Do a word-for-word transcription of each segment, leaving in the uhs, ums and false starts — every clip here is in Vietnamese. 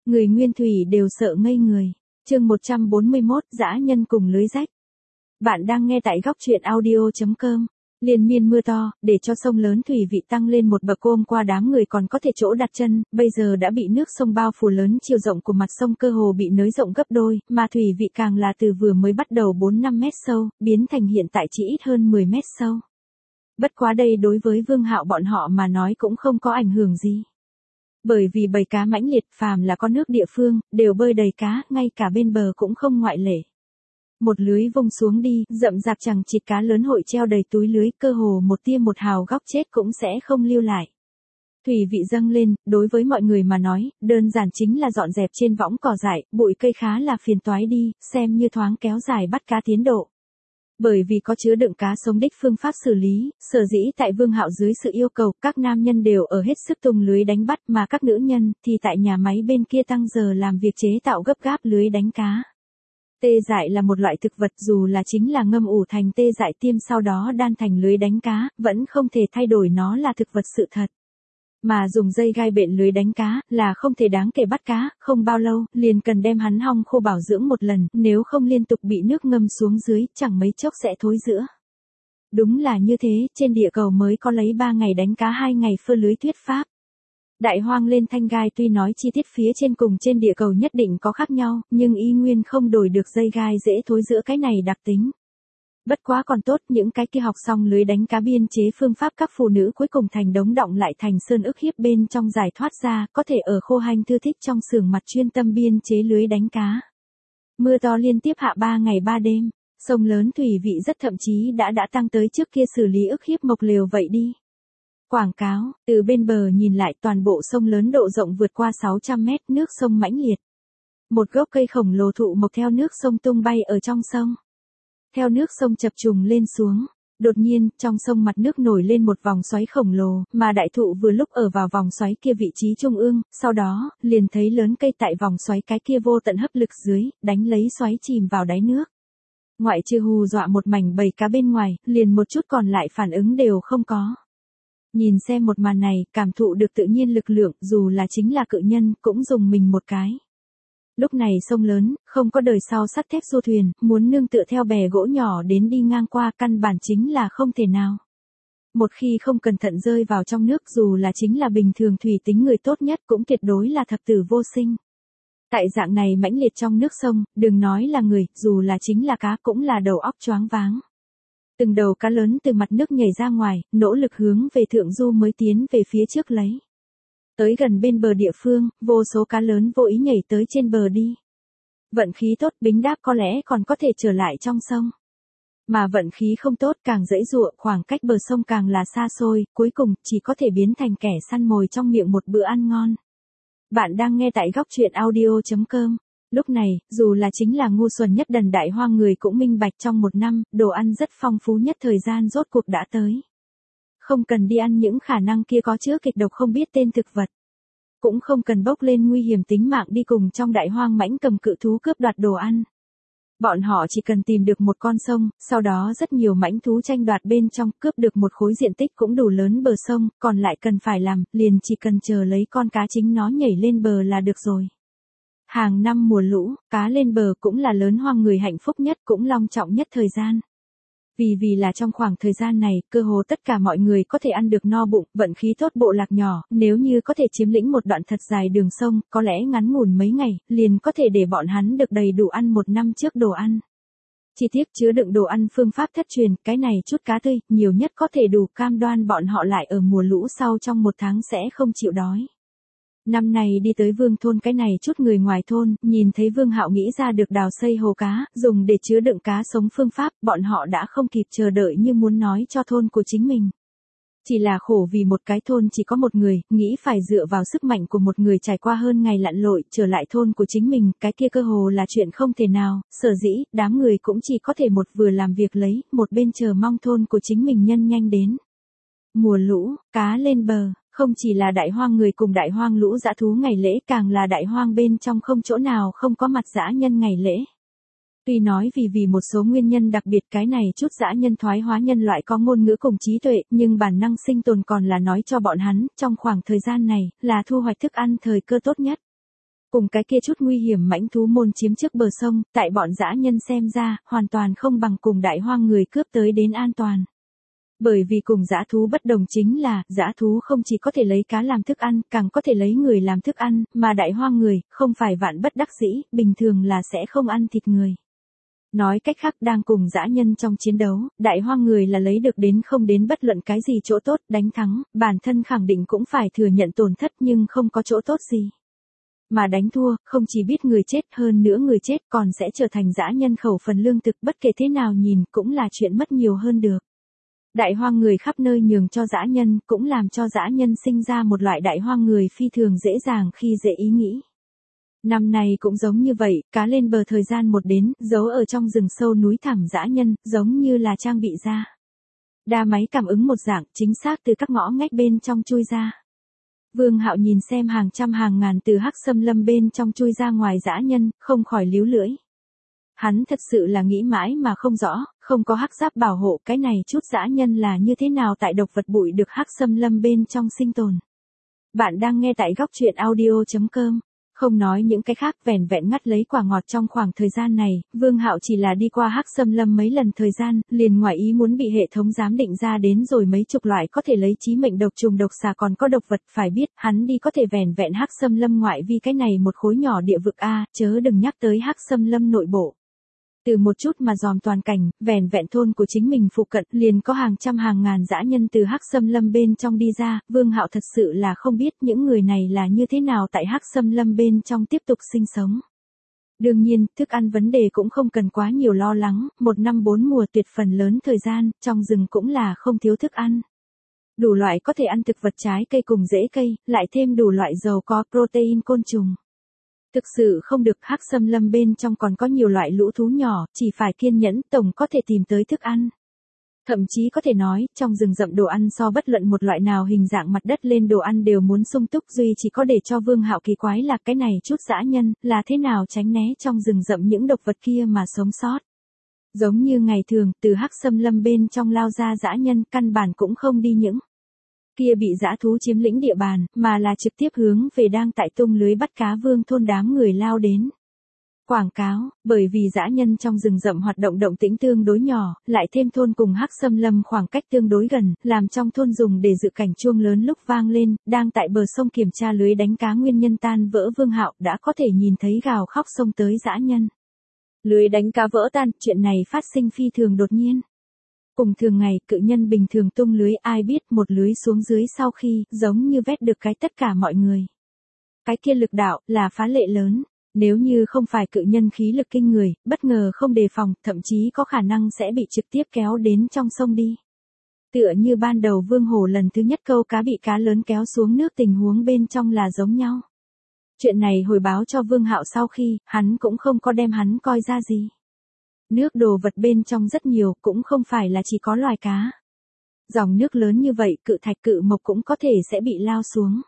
Người Nguyên Thủy đều sợ ngây người. Chương một trăm bốn mươi mốt, dã nhân cùng lưới rách. Bạn đang nghe tại góc truyện audio chấm com. Liên miên mưa to, để cho sông lớn thủy vị tăng lên một bậc, ôm qua đám người còn có thể chỗ đặt chân, bây giờ đã bị nước sông bao phủ, lớn chiều rộng của mặt sông cơ hồ bị nới rộng gấp đôi, mà thủy vị càng là từ vừa mới bắt đầu bốn năm mét sâu, biến thành hiện tại chỉ ít hơn mười mét sâu. Bất quá đây đối với Vương Hạo bọn họ mà nói cũng không có ảnh hưởng gì. Bởi vì bầy cá mãnh liệt, phàm là con nước địa phương, đều bơi đầy cá, ngay cả bên bờ cũng không ngoại lệ. Một lưới vung xuống đi, rậm rạp chằng chịt cá lớn hội treo đầy túi lưới, cơ hồ một tia một hào góc chết cũng sẽ không lưu lại. Thủy vị dâng lên, đối với mọi người mà nói, đơn giản chính là dọn dẹp trên võng cỏ dại, bụi cây khá là phiền toái đi, xem như thoáng kéo dài bắt cá tiến độ. Bởi vì có chứa đựng cá sống đích phương pháp xử lý, sở dĩ tại Vương Hạo dưới sự yêu cầu, các nam nhân đều ở hết sức tung lưới đánh bắt, mà các nữ nhân thì tại nhà máy bên kia tăng giờ làm việc chế tạo gấp gáp lưới đánh cá. Tê dại là một loại thực vật, dù là chính là ngâm ủ thành tê dại tiêm sau đó đan thành lưới đánh cá, vẫn không thể thay đổi nó là thực vật sự thật. Mà dùng dây gai bện lưới đánh cá là không thể đáng kể bắt cá, không bao lâu, liền cần đem hắn hong khô bảo dưỡng một lần, nếu không liên tục bị nước ngâm xuống dưới, chẳng mấy chốc sẽ thối rữa. Đúng là như thế, trên địa cầu mới có lấy ba ngày đánh cá hai ngày phơ lưới thuyết pháp. Đại hoang lên thanh gai tuy nói chi tiết phía trên cùng trên địa cầu nhất định có khác nhau, nhưng y nguyên không đổi được dây gai dễ thối rữa cái này đặc tính. Bất quá còn tốt, những cái kia học xong lưới đánh cá biên chế phương pháp, các phụ nữ cuối cùng thành đống động lại thành sơn ức hiếp bên trong giải thoát ra, có thể ở khô hành thư thích trong xưởng mặt chuyên tâm biên chế lưới đánh cá. Mưa to liên tiếp hạ ba ngày ba đêm, sông lớn thủy vị rất thậm chí đã đã tăng tới trước kia xử lý ức hiếp mộc liều vậy đi. Quảng cáo, từ bên bờ nhìn lại toàn bộ sông lớn độ rộng vượt qua sáu trăm mét, nước sông mãnh liệt. Một gốc cây khổng lồ thụ mộc theo nước sông tung bay ở trong sông. Theo nước sông chập trùng lên xuống, đột nhiên, trong sông mặt nước nổi lên một vòng xoáy khổng lồ, mà đại thụ vừa lúc ở vào vòng xoáy kia vị trí trung ương, sau đó, liền thấy lớn cây tại vòng xoáy cái kia vô tận hấp lực dưới, đánh lấy xoáy chìm vào đáy nước. Ngoại trừ hù dọa một mảnh bầy cá bên ngoài, liền một chút còn lại phản ứng đều không có. Nhìn xem một màn này, cảm thụ được tự nhiên lực lượng, dù là chính là cự nhân, cũng dùng mình một cái. Lúc này sông lớn, không có đời sau sắt thép du thuyền, muốn nương tựa theo bè gỗ nhỏ đến đi ngang qua căn bản chính là không thể nào. Một khi không cẩn thận rơi vào trong nước, dù là chính là bình thường thủy tính người tốt nhất cũng tuyệt đối là thập tử vô sinh. Tại dạng này mãnh liệt trong nước sông, đừng nói là người, dù là chính là cá cũng là đầu óc choáng váng. Từng đầu cá lớn từ mặt nước nhảy ra ngoài, nỗ lực hướng về thượng du mới tiến về phía trước lấy. Tới gần bên bờ địa phương, vô số cá lớn vô ý nhảy tới trên bờ đi. Vận khí tốt, bính đáp có lẽ còn có thể trở lại trong sông. Mà vận khí không tốt, càng dãy dụa, khoảng cách bờ sông càng là xa xôi, cuối cùng chỉ có thể biến thành kẻ săn mồi trong miệng một bữa ăn ngon. Bạn đang nghe tại góc truyện audio chấm com. Lúc này, dù là chính là ngu xuẩn nhất đần đại hoang người cũng minh bạch, trong một năm, đồ ăn rất phong phú nhất thời gian rốt cuộc đã tới. Không cần đi ăn những khả năng kia có chứa kịch độc không biết tên thực vật. Cũng không cần bốc lên nguy hiểm tính mạng đi cùng trong đại hoang mãnh cầm cự thú cướp đoạt đồ ăn. Bọn họ chỉ cần tìm được một con sông, sau đó rất nhiều mãnh thú tranh đoạt bên trong, cướp được một khối diện tích cũng đủ lớn bờ sông, còn lại cần phải làm, liền chỉ cần chờ lấy con cá chính nó nhảy lên bờ là được rồi. Hàng năm mùa lũ, cá lên bờ cũng là lớn hoang người hạnh phúc nhất, cũng long trọng nhất thời gian. Vì vì là trong khoảng thời gian này, cơ hồ tất cả mọi người có thể ăn được no bụng, vận khí tốt bộ lạc nhỏ, nếu như có thể chiếm lĩnh một đoạn thật dài đường sông, có lẽ ngắn ngủn mấy ngày, liền có thể để bọn hắn được đầy đủ ăn một năm trước đồ ăn. Chi tiết chứa đựng đồ ăn phương pháp thất truyền, cái này chút cá tươi, nhiều nhất có thể đủ cam đoan bọn họ lại ở mùa lũ sau trong một tháng sẽ không chịu đói. Năm này đi tới Vương thôn, cái này chút người ngoài thôn, nhìn thấy Vương Hạo nghĩ ra được đào xây hồ cá, dùng để chứa đựng cá sống phương pháp, bọn họ đã không kịp chờ đợi như muốn nói cho thôn của chính mình. Chỉ là khổ vì một cái thôn chỉ có một người, nghĩ phải dựa vào sức mạnh của một người trải qua hơn ngày lặn lội, trở lại thôn của chính mình, cái kia cơ hồ là chuyện không thể nào, sở dĩ, đám người cũng chỉ có thể một vừa làm việc lấy, một bên chờ mong thôn của chính mình nhân nhanh đến. Mùa lũ, cá lên bờ. Không chỉ là đại hoang người cùng đại hoang lũ dã thú ngày lễ, càng là đại hoang bên trong không chỗ nào không có mặt dã nhân ngày lễ. Tuy nói vì vì một số nguyên nhân đặc biệt, cái này chút dã nhân thoái hóa nhân loại có ngôn ngữ cùng trí tuệ, nhưng bản năng sinh tồn còn là nói cho bọn hắn, trong khoảng thời gian này, là thu hoạch thức ăn thời cơ tốt nhất. Cùng cái kia chút nguy hiểm mãnh thú môn chiếm trước bờ sông, tại bọn dã nhân xem ra, hoàn toàn không bằng cùng đại hoang người cướp tới đến an toàn. Bởi vì cùng dã thú bất đồng chính là, dã thú không chỉ có thể lấy cá làm thức ăn, càng có thể lấy người làm thức ăn, mà đại hoang người, không phải vạn bất đắc dĩ, bình thường là sẽ không ăn thịt người. Nói cách khác đang cùng dã nhân trong chiến đấu, đại hoang người là lấy được đến không đến bất luận cái gì chỗ tốt, đánh thắng, bản thân khẳng định cũng phải thừa nhận tổn thất nhưng không có chỗ tốt gì. Mà đánh thua, không chỉ biết người chết hơn nữa người chết còn sẽ trở thành dã nhân khẩu phần lương thực bất kể thế nào nhìn cũng là chuyện mất nhiều hơn được. Đại hoang người khắp nơi nhường cho dã nhân cũng làm cho dã nhân sinh ra một loại đại hoang người phi thường dễ dàng khi dễ ý nghĩ. Năm nay cũng giống như vậy, cá lên bờ thời gian một đến, giấu ở trong rừng sâu núi thẳm dã nhân, giống như là trang bị ra. Đa máy cảm ứng một dạng, chính xác từ các ngõ ngách bên trong chui ra. Vương Hạo nhìn xem hàng trăm hàng ngàn từ hắc xâm lâm bên trong chui ra ngoài dã nhân, không khỏi líu lưỡi. Hắn thật sự là nghĩ mãi mà không rõ, không có hắc giáp bảo hộ cái này chút dã nhân là như thế nào tại độc vật bụi được hắc xâm lâm bên trong sinh tồn. Bạn đang nghe tại góc truyện audio chấm com. Không nói những cái khác vẻn vẹn ngắt lấy quả ngọt trong khoảng thời gian này, Vương Hạo chỉ là đi qua hắc xâm lâm mấy lần thời gian, liền ngoài ý muốn bị hệ thống giám định ra đến rồi mấy chục loại có thể lấy chí mệnh độc trùng độc xà còn có độc vật, phải biết, hắn đi có thể vẻn vẹn hắc xâm lâm ngoại vi cái này một khối nhỏ địa vực a, chớ đừng nhắc tới hắc xâm lâm nội bộ. Từ một chút mà dòm toàn cảnh, vẻn vẹn thôn của chính mình phụ cận, liền có hàng trăm hàng ngàn dã nhân từ hắc xâm lâm bên trong đi ra, Vương Hạo thật sự là không biết những người này là như thế nào tại hắc xâm lâm bên trong tiếp tục sinh sống. Đương nhiên, thức ăn vấn đề cũng không cần quá nhiều lo lắng, một năm bốn mùa tuyệt phần lớn thời gian, trong rừng cũng là không thiếu thức ăn. Đủ loại có thể ăn thực vật trái cây cùng rễ cây, lại thêm đủ loại giàu có protein côn trùng. Thực sự không được, hắc xâm lâm bên trong còn có nhiều loại lũ thú nhỏ, chỉ phải kiên nhẫn tổng có thể tìm tới thức ăn. Thậm chí có thể nói, trong rừng rậm đồ ăn so bất luận một loại nào hình dạng mặt đất lên đồ ăn đều muốn sung túc, duy chỉ có để cho Vương Hạo kỳ quái là cái này chút dã nhân, là thế nào tránh né trong rừng rậm những độc vật kia mà sống sót. Giống như ngày thường, từ hắc xâm lâm bên trong lao ra dã nhân, căn bản cũng không đi những kia bị dã thú chiếm lĩnh địa bàn, mà là trực tiếp hướng về đang tại tung lưới bắt cá Vương thôn đám người lao đến. Quảng cáo, bởi vì dã nhân trong rừng rậm hoạt động động tĩnh tương đối nhỏ, lại thêm thôn cùng hắc xâm lâm khoảng cách tương đối gần, làm trong thôn dùng để dự cảnh chuông lớn lúc vang lên, đang tại bờ sông kiểm tra lưới đánh cá nguyên nhân tan vỡ Vương Hạo đã có thể nhìn thấy gào khóc xông tới dã nhân. Lưới đánh cá vỡ tan, chuyện này phát sinh phi thường đột nhiên. Cùng thường ngày, cự nhân bình thường tung lưới, ai biết một lưới xuống dưới sau khi, giống như vét được cái tất cả mọi người. Cái kia lực đạo, là phá lệ lớn. Nếu như không phải cự nhân khí lực kinh người, bất ngờ không đề phòng, thậm chí có khả năng sẽ bị trực tiếp kéo đến trong sông đi. Tựa như ban đầu Vương Hổ lần thứ nhất câu cá bị cá lớn kéo xuống nước tình huống bên trong là giống nhau. Chuyện này hồi báo cho Vương Hạo sau khi, hắn cũng không có đem hắn coi ra gì. Nước đồ vật bên trong rất nhiều, cũng không phải là chỉ có loài cá. Dòng nước lớn như vậy, cự thạch cự mộc cũng có thể sẽ bị lao xuống.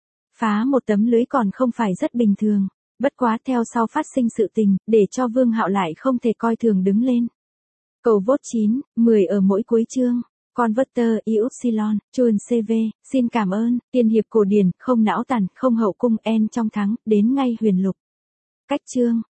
Phá một tấm lưới còn không phải rất bình thường. Bất quá theo sau phát sinh sự tình, để cho Vương Hạo lại không thể coi thường đứng lên. Cầu vote chín, mười ở mỗi cuối chương. Converter Ypsilon, chuồn xê vê, xin cảm ơn, tiên hiệp cổ điển, không não tàn, không hậu cung en trong thắng, đến ngay huyền lục. Cách chương.